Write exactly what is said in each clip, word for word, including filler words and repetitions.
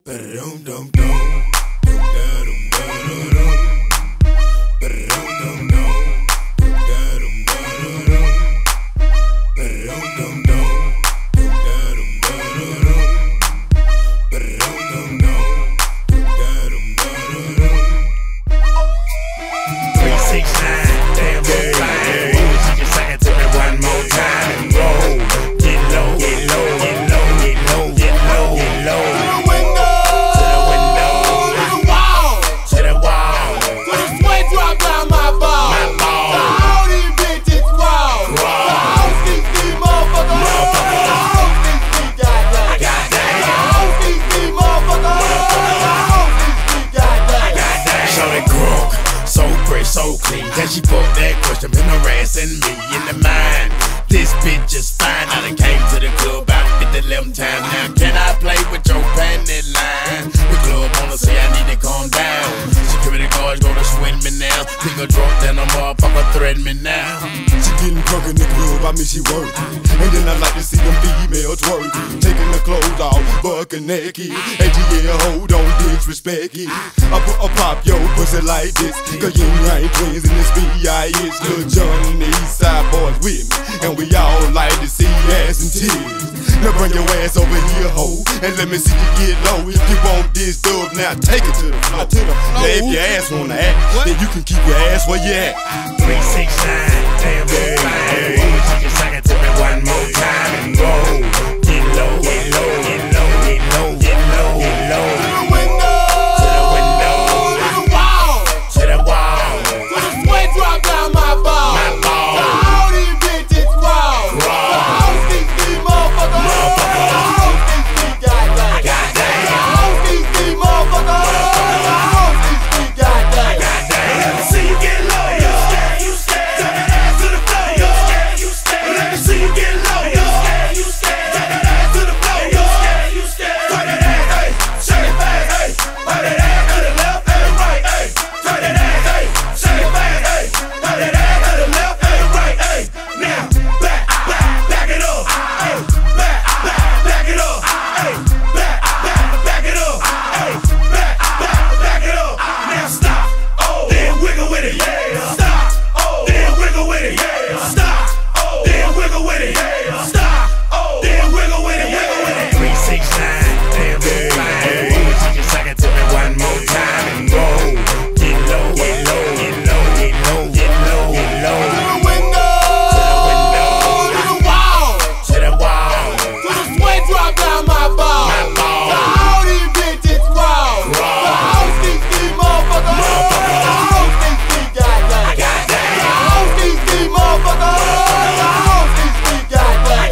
So clean, can she put that question, been harassing me in the mind? This bitch is fine, I done came to the club about fifty eleven times. Now can I play with your panty line? The club wanna say I need to calm down. Security guards gonna swing me now. Think a drunk, then a motherfucker threaten me now. She getting drunk in the club, I mean she working. And then I like to see them females twerking, taking the clothes off, bucking naked. And yeah, hold on, disrespect it. I put a pop your pussy like this, cause you ain't twins in this B I H. Lil Jon and the East Side boys with me, and we all like to see ass and titties. Now bring your ass over here, ho, and let me see you get low. If you want this dub, now take it to the floor. To the floor. Now if your ass wanna act, what? Then you can keep your ass where you at. Three, six, nine, damn, damn, damn. She can suck it to me one more time and go. Get low, get low, get low, get low, get low, get low. To the window, to the window, to the wall, to the wall, to the sweat drop down my ball. my ball. To all these bitches raw, to all these these motherfuckers, to all these these goddamn, Goddamn. to all these these motherfuckers, to all these these goddamn. Let me see you get low, you scared, you scared. Turn that ass to the floor, you scared, you scared. Let me see you get low, you scared, you scared. Turn that ass to the floor, you scared, you scared. Turn that ass, hey, shake it fast, hey. Turn that ass to the left and the right, hey. Turn that ass, hey, shake it fast, hey. Turn that ass to the left and the right, hey. Now back, back, back it up, hey. Back, back, back it up, hey. Back, back, back it up, hey. Back, back, back it up. Now stop, oh, then wiggle with it, yeah. Stop, oh, then wiggle with it, yeah. Stop, oh, then wiggle with it, yeah. Stop, oh, then wiggle with it, wiggle with it. Three, six, nine, damn, damn, damn. She can suck it to me one more time and go. Get low, get low, get low, get low, get low, get low. To the window, To the window, to the wall, to the wall, to the sweat drop down my ball. my ball. To all these bitches raw, to all these these motherfuckers, to all these these goddamn, Goddamn. to all these these motherfuckers, to all these these goddamn.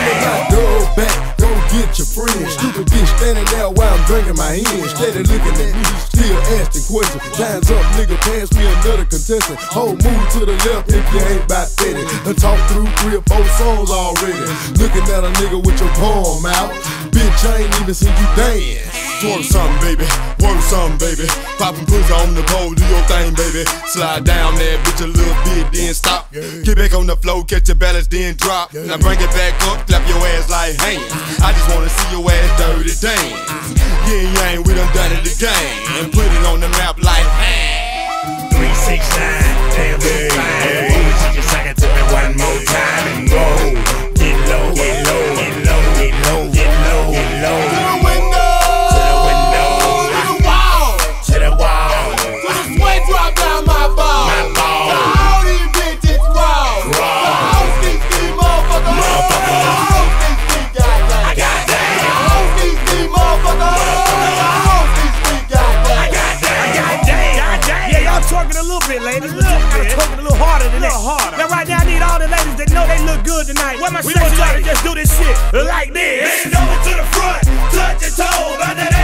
Dub back, go get your friend. Stupid bitch standing there while I'm drinking my hand. Steady looking at me, still asking questions. Time's up, nigga, pass me another contestant. Whole move to the left if you ain't about thirty. Done talk through three or four songs already. Looking at a nigga with your palm out. Bitch, I ain't even seen you dance. Twerk something, baby. Work something, baby. Poppin' pussy on the pole, do your thing, baby. Slide down that bitch a little bit, then stop. Get back on the floor, catch your balance, then drop. Now bring it back up, clap your ass like hands. I just wanna see your ass dirty dance. Yeah, yang, we done done it again. And put it on the map like, man. Three, six, nine, damn, damn. She can suck it to me one more time and go. Get low, get low, get low, get low, get low, get low. To the window, To the window, to the wall, to the wall, to the sweat drop down my ball. my ball. To all these bitches raw, to all these these motherfuckers, to all these these goddamn, Goddamn. to all these these motherfuckers, to all these these goddamn. Yeah, y'all twerking a little bit, ladies. A little bit. Twerking a little harder than that. Harder. Now, right now, I need all the ladies that know they look good tonight. Where my we want y'all to just do this shit like this. Bend over to the front, touch your toes, by that